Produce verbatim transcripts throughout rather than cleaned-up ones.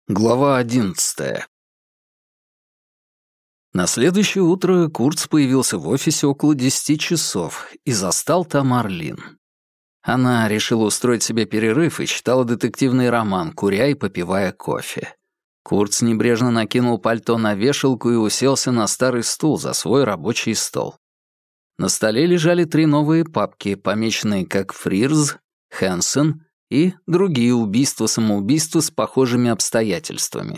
Глава одиннадцатая. На следующее утро Курц появился в офисе около десяти часов и застал там Арлин. Она решила устроить себе перерыв и читала детективный роман, куря и попивая кофе. Курц небрежно накинул пальто на вешалку и уселся на старый стул за свой рабочий стол. На столе лежали три новые папки, помеченные как «Фрирз», «Хэнсон» и другие убийства-самоубийства с похожими обстоятельствами.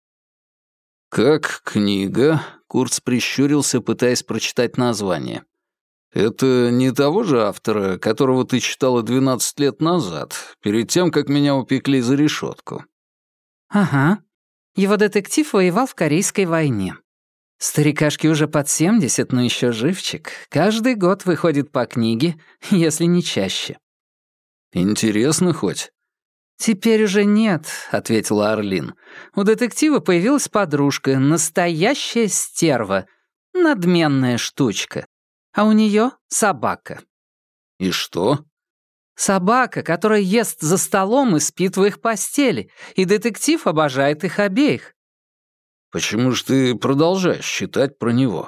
«Как книга?» — Курц прищурился, пытаясь прочитать название. «Это не того же автора, которого ты читала двенадцать лет назад, перед тем, как меня упекли за решетку?» «Ага. Его детектив воевал в Корейской войне. Старикашке уже под семьдесят, но еще живчик. Каждый год выходит по книге, если не чаще». «Интересно хоть?» «Теперь уже нет», — ответила Арлин. «У детектива появилась подружка, настоящая стерва, надменная штучка. А у нее собака». «И что?» «Собака, которая ест за столом и спит в их постели, и детектив обожает их обеих». «Почему же ты продолжаешь читать про него?»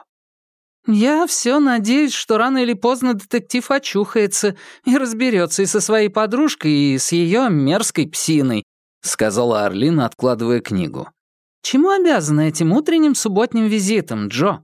«Я все надеюсь, что рано или поздно детектив очухается и разберется и со своей подружкой, и с ее мерзкой псиной», — сказала Арлин, откладывая книгу. «Чему обязана этим утренним субботним визитом, Джо?»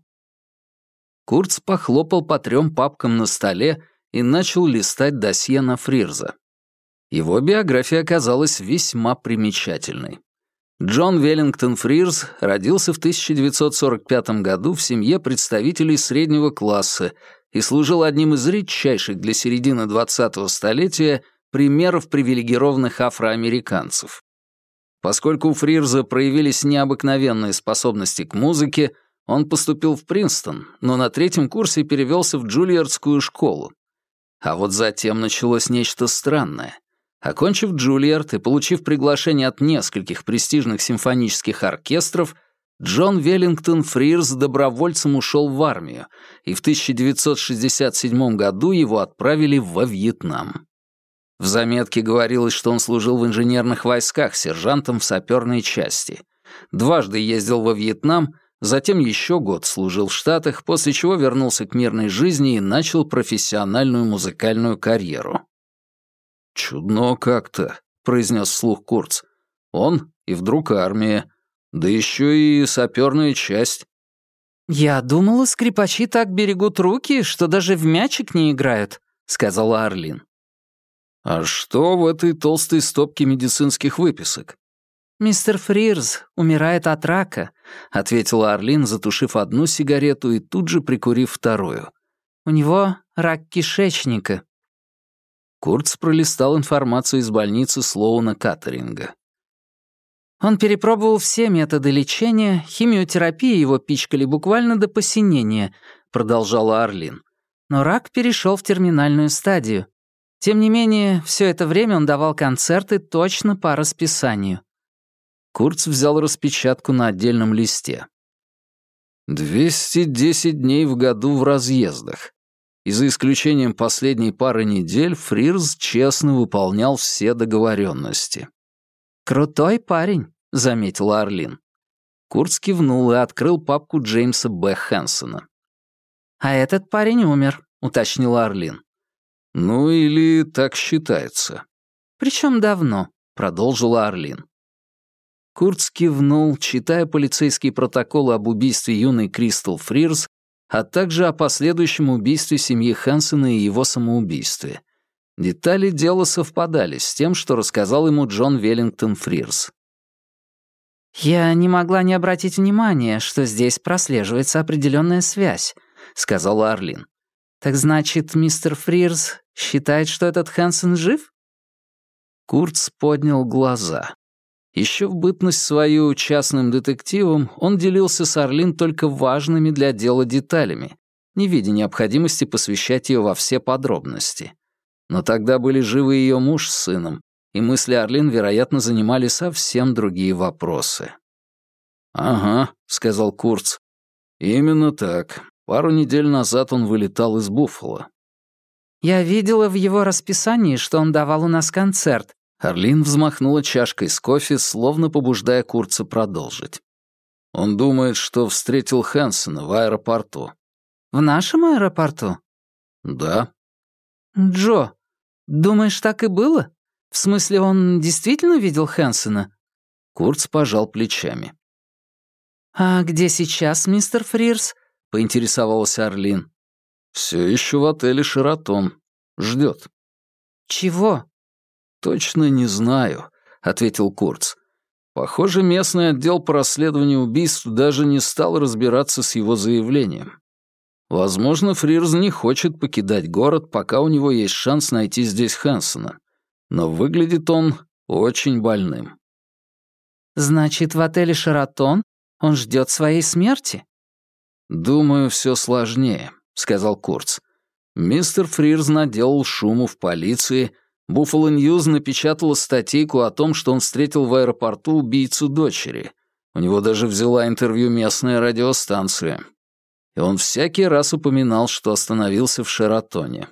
Курц похлопал по трем папкам на столе и начал листать досье на Фрирза. Его биография оказалась весьма примечательной. Джон Веллингтон Фрирз родился в тысяча девятьсот сорок пятом году в семье представителей среднего класса и служил одним из редчайших для середины двадцатого столетия примеров привилегированных афроамериканцев. Поскольку у Фрирза проявились необыкновенные способности к музыке, он поступил в Принстон, но на третьем курсе перевелся в Джульярдскую школу. А вот затем началось нечто странное. Окончив Джульярд и получив приглашение от нескольких престижных симфонических оркестров, Джон Веллингтон Фрирз добровольцем ушел в армию, и в тысяча девятьсот шестьдесят седьмом году его отправили во Вьетнам. В заметке говорилось, что он служил в инженерных войсках сержантом в саперной части. Дважды ездил во Вьетнам, затем еще год служил в Штатах, после чего вернулся к мирной жизни и начал профессиональную музыкальную карьеру. «Чудно как-то», — произнес вслух Курц. «Он и вдруг армия, да еще и саперная часть». «Я думала, скрипачи так берегут руки, что даже в мячик не играют», — сказала Арлин. «А что в этой толстой стопке медицинских выписок?» «Мистер Фрирз умирает от рака», — ответила Арлин, затушив одну сигарету и тут же прикурив вторую. «У него рак кишечника». Курц пролистал информацию из больницы Слоуна Каттеринга. «Он перепробовал все методы лечения, химиотерапии его пичкали буквально до посинения», — продолжала Арлин. «Но рак перешел в терминальную стадию. Тем не менее, все это время он давал концерты точно по расписанию». Курц взял распечатку на отдельном листе. «двести десять дней в году в разъездах. И за исключением последней пары недель Фрирз честно выполнял все договоренности». «Крутой парень», — заметила Арлин. Курц кивнул и открыл папку Джеймса Б. Хэнсона. «А этот парень умер», — уточнила Арлин. «Ну или так считается». «Причем давно», — продолжила Арлин. Курц кивнул, читая полицейские протоколы об убийстве юной Кристал Фрирз, а также о последующем убийстве семьи Хэнсона и его самоубийстве. Детали дела совпадали с тем, что рассказал ему Джон Веллингтон Фрирз. «Я не могла не обратить внимания, что здесь прослеживается определенная связь», — сказала Арлин. «Так значит, мистер Фрирз считает, что этот Хэнсон жив?» Курц поднял глаза. Еще в бытность свою частным детективом он делился с Арлин только важными для дела деталями, не видя необходимости посвящать ее во все подробности. Но тогда были живы ее муж с сыном, и мысли Арлин, вероятно, занимали совсем другие вопросы. «Ага», — сказал Курц. «Именно так. Пару недель назад он вылетал из Буффало». «Я видела в его расписании, что он давал у нас концерт, Арлин взмахнула чашкой с кофе, словно побуждая Курца продолжить. Он думает, что встретил Хэнсона в аэропорту. В нашем аэропорту? Да. Джо, думаешь, так и было? В смысле, он действительно видел Хэнсона? Курц пожал плечами. А где сейчас мистер Фрирс? Поинтересовался Арлин. Все еще в отеле «Шератон». Ждет. Чего? Точно не знаю, ответил Курц. Похоже, местный отдел по расследованию убийств даже не стал разбираться с его заявлением. Возможно, Фрирз не хочет покидать город, пока у него есть шанс найти здесь Хэнсона. Но выглядит он очень больным. Значит, в отеле «Шератон» он ждет своей смерти? «Думаю, все сложнее», — сказал Курц. Мистер Фрирз наделал шуму в полиции. Буффало Ньюз напечатала статейку о том, что он встретил в аэропорту убийцу дочери. У него даже взяла интервью местная радиостанция. И он всякий раз упоминал, что остановился в Шератоне.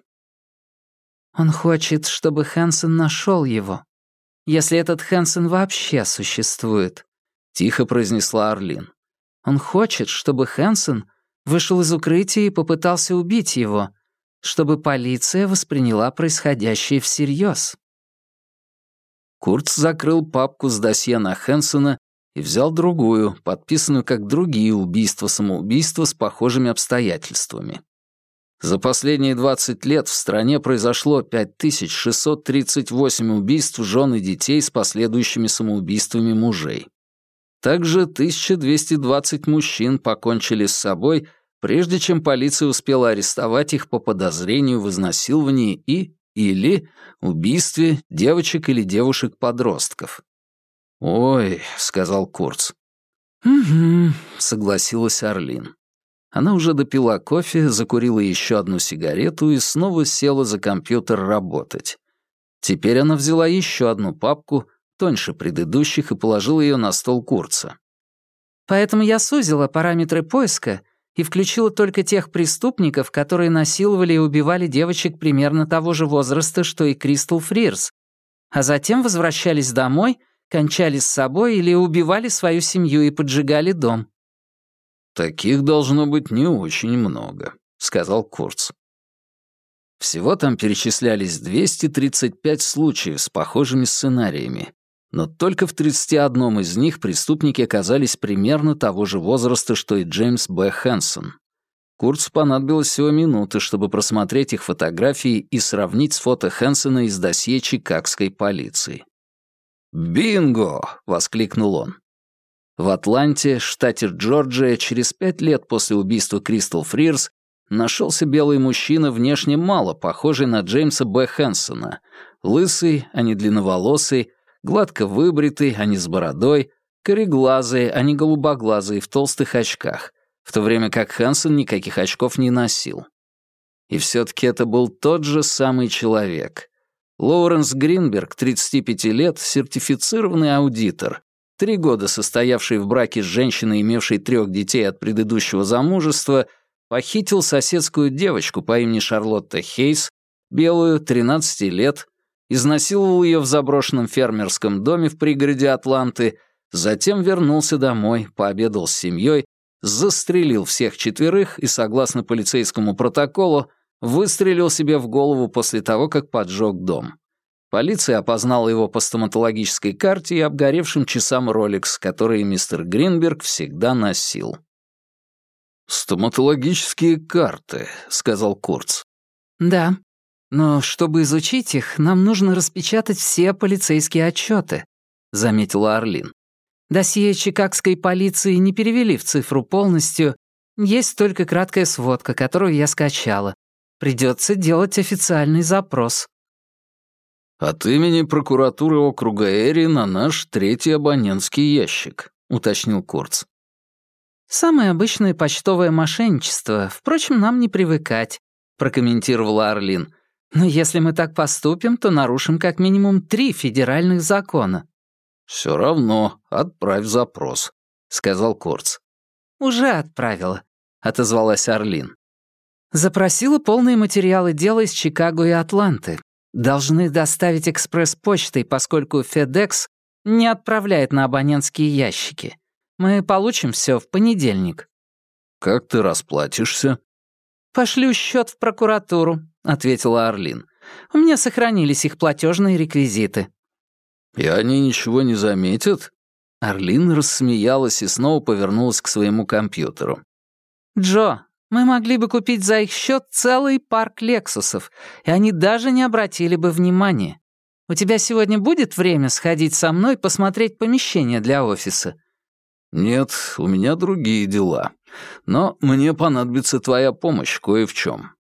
Он хочет, чтобы Хэнсон нашел его. Если этот Хэнсон вообще существует, — тихо произнесла Арлин. Он хочет, чтобы Хэнсон вышел из укрытия и попытался убить его, чтобы полиция восприняла происходящее всерьез. Курц закрыл папку с досье на Хэнсона и взял другую, подписанную как другие убийства-самоубийства с похожими обстоятельствами. За последние двадцать лет в стране произошло пять тысяч шестьсот тридцать восемь убийств жен и детей с последующими самоубийствами мужей. Также тысяча двести двадцать мужчин покончили с собой, прежде чем полиция успела арестовать их по подозрению в изнасиловании и или убийстве девочек или девушек-подростков. «Ой», — сказал Курц. «Угу», — согласилась Арлин. Она уже допила кофе, закурила еще одну сигарету и снова села за компьютер работать. Теперь она взяла еще одну папку, тоньше предыдущих, и положила ее на стол Курца. «Поэтому я сузила параметры поиска и включила только тех преступников, которые насиловали и убивали девочек примерно того же возраста, что и Кристал Фрирс, а затем возвращались домой, кончали с собой или убивали свою семью и поджигали дом». «Таких должно быть не очень много», — сказал Курц. Всего там перечислялись двести тридцать пять случаев с похожими сценариями, но только в тридцати одном из них преступники оказались примерно того же возраста, что и Джеймс Б. Хэнсон. Курцу понадобилось всего минуты, чтобы просмотреть их фотографии и сравнить с фото Хэнсона из досье чикагской полиции. «Бинго!» — воскликнул он. В Атланте, штате Джорджия, через пять лет после убийства Кристал Фрирс нашелся белый мужчина, внешне мало похожий на Джеймса Б. Хэнсона. Лысый, а не длинноволосый, гладко выбритый, а не с бородой, кореглазый, а не голубоглазый, в толстых очках, в то время как Хэнсон никаких очков не носил. И все-таки это был тот же самый человек. Лоуренс Гринберг, тридцати пяти лет, сертифицированный аудитор, три года состоявший в браке с женщиной, имевшей трех детей от предыдущего замужества, похитил соседскую девочку по имени Шарлотта Хейс, белую, тринадцати лет, изнасиловал ее в заброшенном фермерском доме в пригороде Атланты, затем вернулся домой, пообедал с семьей, застрелил всех четверых и, согласно полицейскому протоколу, выстрелил себе в голову после того, как поджег дом. Полиция опознала его по стоматологической карте и обгоревшим часам Rolex, которые мистер Гринберг всегда носил. «Стоматологические карты», — сказал Курц. «Да. Но чтобы изучить их, нам нужно распечатать все полицейские отчеты», — заметила Арлин. «Досье чикагской полиции не перевели в цифру полностью. Есть только краткая сводка, которую я скачала. Придется делать официальный запрос». «От имени прокуратуры округа Эри на наш третий абонентский ящик», — уточнил Курц. «Самое обычное почтовое мошенничество. Впрочем, нам не привыкать», — прокомментировала Арлин. «Но если мы так поступим, то нарушим как минимум три федеральных закона». «Все равно отправь запрос», — сказал Курц. «Уже отправила», — отозвалась Арлин. «Запросила полные материалы дела из Чикаго и Атланты. Должны доставить экспресс-почтой, поскольку FedEx не отправляет на абонентские ящики. Мы получим все в понедельник». «Как ты расплатишься?» «Пошлю счет в прокуратуру», — ответила Арлин. «У меня сохранились их платежные реквизиты». «И они ничего не заметят?» Арлин рассмеялась и снова повернулась к своему компьютеру. «Джо, мы могли бы купить за их счет целый парк «Лексусов», и они даже не обратили бы внимания. У тебя сегодня будет время сходить со мной посмотреть помещение для офиса?» «Нет, у меня другие дела. Но мне понадобится твоя помощь кое в чем».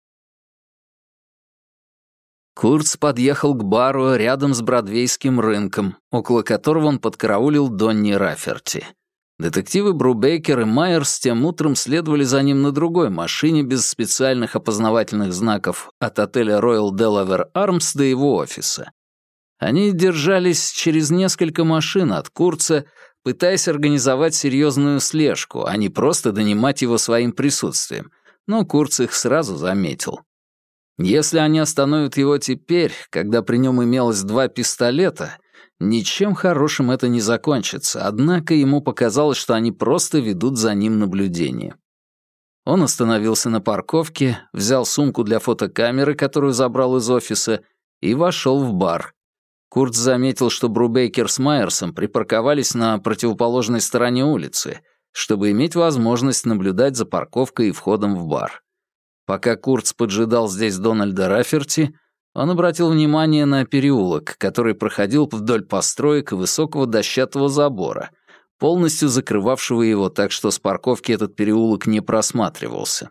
Курц подъехал к бару рядом с Бродвейским рынком, около которого он подкараулил Донни Рафферти. Детективы Брубейкер и Майерс тем утром следовали за ним на другой машине без специальных опознавательных знаков от отеля Royal Delaware Arms до его офиса. Они держались через несколько машин от Курца, пытаясь организовать серьезную слежку, а не просто донимать его своим присутствием, но Курц их сразу заметил. Если они остановят его теперь, когда при нем имелось два пистолета, ничем хорошим это не закончится, однако ему показалось, что они просто ведут за ним наблюдение. Он остановился на парковке, взял сумку для фотокамеры, которую забрал из офиса, и вошел в бар. Курц заметил, что Брубейкер с Майерсом припарковались на противоположной стороне улицы, чтобы иметь возможность наблюдать за парковкой и входом в бар. Пока Курц поджидал здесь Дональда Рафферти, он обратил внимание на переулок, который проходил вдоль построек и высокого дощатого забора, полностью закрывавшего его так, что с парковки этот переулок не просматривался.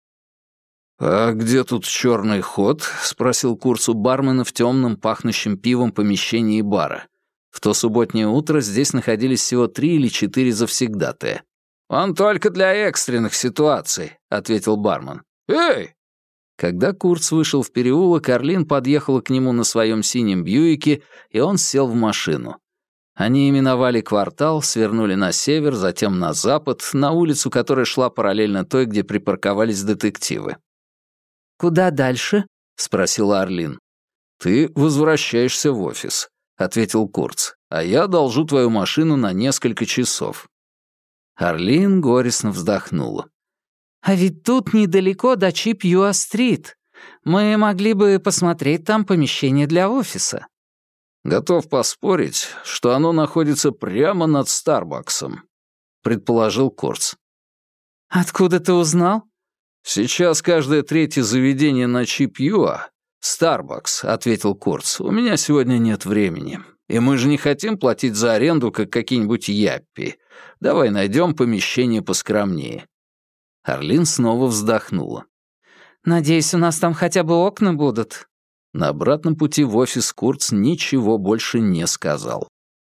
«А где тут черный ход?» — спросил Курц у бармена в темном, пахнущем пивом помещении бара. В то субботнее утро здесь находились всего три или четыре завсегдатая. «Он только для экстренных ситуаций», — ответил бармен. «Эй!» Когда Курц вышел в переулок, Арлин подъехала к нему на своем синем Бьюике, и он сел в машину. Они именовали квартал, свернули на север, затем на запад, на улицу, которая шла параллельно той, где припарковались детективы. «Куда дальше?» — спросила Арлин. «Ты возвращаешься в офис», — ответил Курц, «а я одолжу твою машину на несколько часов». Арлин горестно вздохнула. «А ведь тут недалеко до Чипьюа-стрит. Мы могли бы посмотреть там помещение для офиса». «Готов поспорить, что оно находится прямо над Старбаксом», — предположил Курц. «Откуда ты узнал?» «Сейчас каждое третье заведение на Чипьюа — Старбакс», — ответил Курц. «У меня сегодня нет времени. И мы же не хотим платить за аренду, как какие-нибудь яппи. Давай найдем помещение поскромнее». Арлин снова вздохнула. «Надеюсь, у нас там хотя бы окна будут». На обратном пути в офис Курц ничего больше не сказал.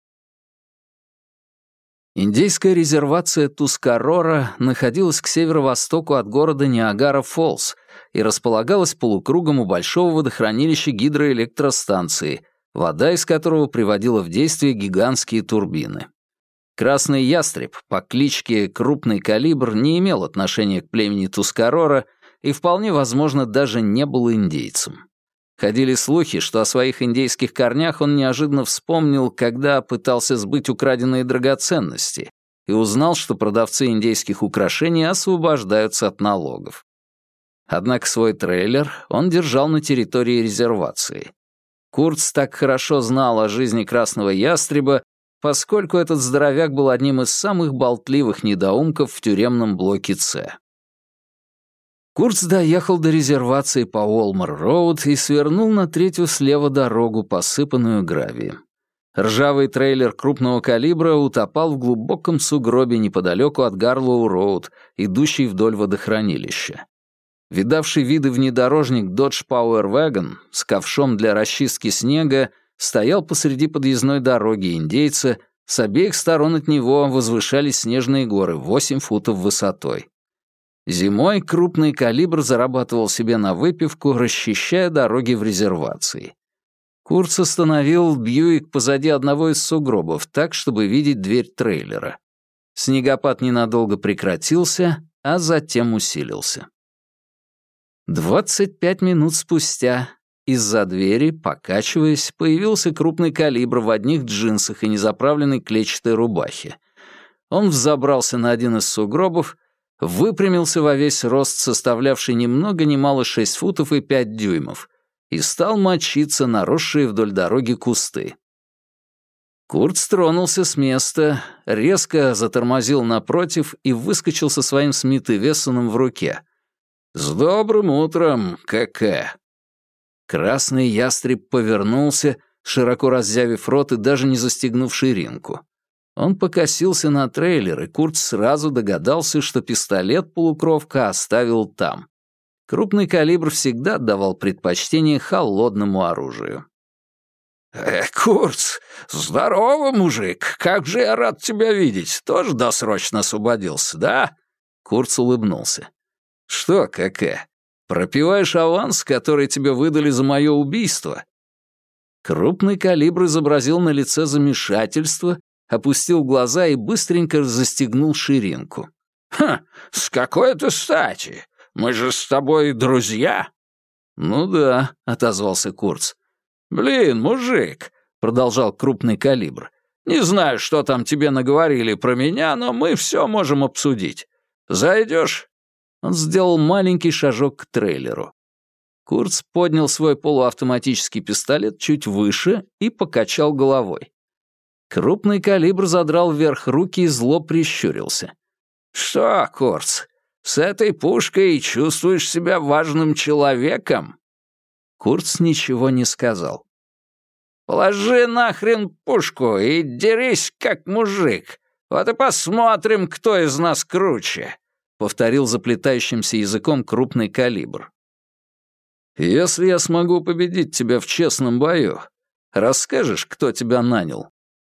Индейская резервация Тускарора находилась к северо-востоку от города Ниагара-Фоллс и располагалась полукругом у большого водохранилища гидроэлектростанции, вода из которого приводила в действие гигантские турбины. Красный ястреб по кличке Крупный Калибр не имел отношения к племени Тускарора и вполне возможно даже не был индейцем. Ходили слухи, что о своих индейских корнях он неожиданно вспомнил, когда пытался сбыть украденные драгоценности, и узнал, что продавцы индейских украшений освобождаются от налогов. Однако свой трейлер он держал на территории резервации. Курц так хорошо знал о жизни Красного Ястреба, поскольку этот здоровяк был одним из самых болтливых недоумков в тюремном блоке С. Курц доехал до резервации по Уолмар-Роуд и свернул на третью слева дорогу, посыпанную гравием. Ржавый трейлер крупного калибра утопал в глубоком сугробе неподалеку от Гарлоу-Роуд, идущей вдоль водохранилища. Видавший виды внедорожник Dodge Power Wagon с ковшом для расчистки снега стоял посреди подъездной дороги индейца, с обеих сторон от него возвышались снежные горы восемь футов высотой. Зимой крупный калибр зарабатывал себе на выпивку, расчищая дороги в резервации. Курц остановил Бьюик позади одного из сугробов, так, чтобы видеть дверь трейлера. Снегопад ненадолго прекратился, а затем усилился. Двадцать пять минут спустя из-за двери, покачиваясь, появился крупный калибр в одних джинсах и незаправленной клетчатой рубахе. Он взобрался на один из сугробов, выпрямился во весь рост, составлявший ни много ни мало шесть футов и пять дюймов, и стал мочиться на росшие вдоль дороги кусты. Курт тронулся с места, резко затормозил напротив и выскочил со своим Смит и Вессоном в руке. «С добрым утром, КК!» Красный ястреб повернулся, широко раззявив рот и даже не застегнув ширинку. Он покосился на трейлер, и Курт сразу догадался, что пистолет-полукровка оставил там. Крупный калибр всегда отдавал предпочтение холодному оружию. «Э, Курт, здорово, мужик! Как же я рад тебя видеть! Тоже досрочно освободился, да?» Курт улыбнулся. «Что, КК, пропиваешь аванс, который тебе выдали за мое убийство?» Крупный калибр изобразил на лице замешательство, опустил глаза и быстренько застегнул ширинку. «Ха, с какой это стати? Мы же с тобой друзья?» «Ну да», — отозвался Курц. «Блин, мужик», — продолжал крупный калибр, «не знаю, что там тебе наговорили про меня, но мы все можем обсудить. Зайдешь?» Он сделал маленький шажок к трейлеру. Курц поднял свой полуавтоматический пистолет чуть выше и покачал головой. Крупный калибр задрал вверх руки и зло прищурился. «Что, Курц, с этой пушкой чувствуешь себя важным человеком?» Курц ничего не сказал. «Положи нахрен пушку и дерись как мужик. Вот и посмотрим, кто из нас круче», — повторил заплетающимся языком крупный калибр. «Если я смогу победить тебя в честном бою, расскажешь, кто тебя нанял?»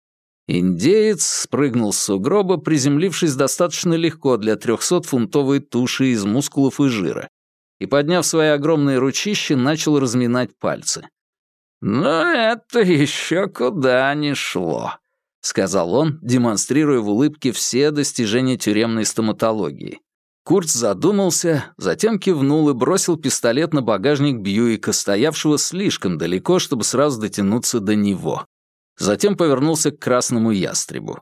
Индеец спрыгнул с сугроба, приземлившись достаточно легко для трехсотфунтовой туши из мускулов и жира, и, подняв свои огромные ручища, начал разминать пальцы. «Но это еще куда ни шло», — сказал он, демонстрируя в улыбке все достижения тюремной стоматологии. Курт задумался, затем кивнул и бросил пистолет на багажник Бьюика, стоявшего слишком далеко, чтобы сразу дотянуться до него. Затем повернулся к красному ястребу.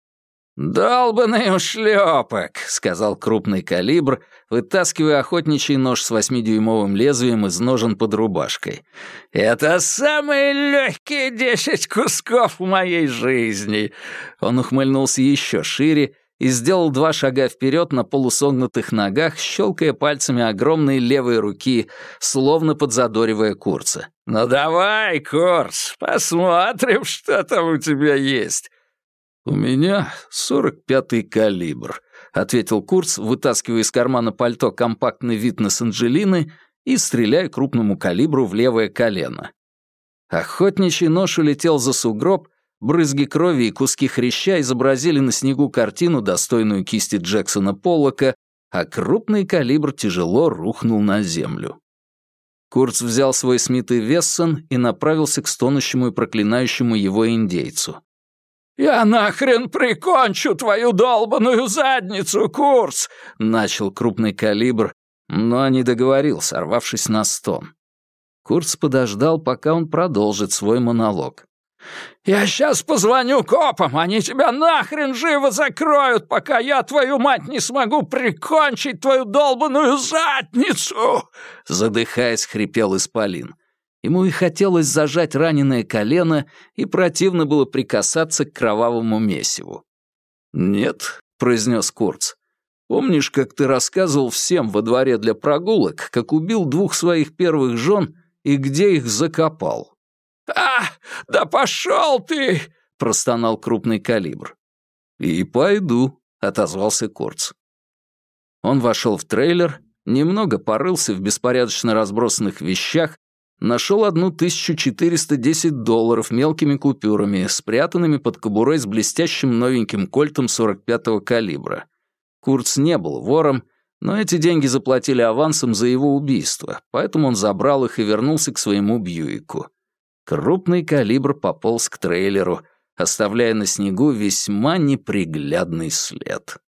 «Долбаный ушлепок», — сказал крупный калибр, вытаскивая охотничий нож с восьмидюймовым лезвием из ножен под рубашкой. «Это самые легкие десять кусков в моей жизни». Он ухмыльнулся еще шире и сделал два шага вперед на полусогнутых ногах, щелкая пальцами огромной левой руки, словно подзадоривая Курца. «Ну давай, Курц, посмотрим, что там у тебя есть». «У меня сорок пятый калибр», — ответил Курц, вытаскивая из кармана пальто компактный Витнес Анджелины и стреляя крупному калибру в левое колено. Охотничий нож улетел за сугроб, брызги крови и куски хряща изобразили на снегу картину, достойную кисти Джексона Поллока, а крупный калибр тяжело рухнул на землю. Курц взял свой Смит и Вессон и направился к стонущему и проклинающему его индейцу. «Я нахрен прикончу твою долбаную задницу, Курц!» — начал крупный калибр, но не договорил, сорвавшись на стон. Курц подождал, пока он продолжит свой монолог. «Я сейчас позвоню копам, они тебя нахрен живо закроют, пока я, твою мать, не смогу прикончить твою долбаную задницу!» Задыхаясь, хрипел исполин. Ему и хотелось зажать раненое колено, и противно было прикасаться к кровавому месиву. «Нет», — произнес Курц, — «помнишь, как ты рассказывал всем во дворе для прогулок, как убил двух своих первых жен и где их закопал?» «А, да пошел ты!» — простонал крупный калибр. «И пойду», — отозвался Курц. Он вошел в трейлер, немного порылся в беспорядочно разбросанных вещах, нашел одну тысячу четыреста десять долларов мелкими купюрами, спрятанными под кобурой с блестящим новеньким кольтом сорок пятого калибра. Курц не был вором, но эти деньги заплатили авансом за его убийство, поэтому он забрал их и вернулся к своему Бьюику. Крупный калибр пополз к трейлеру, оставляя на снегу весьма неприглядный след.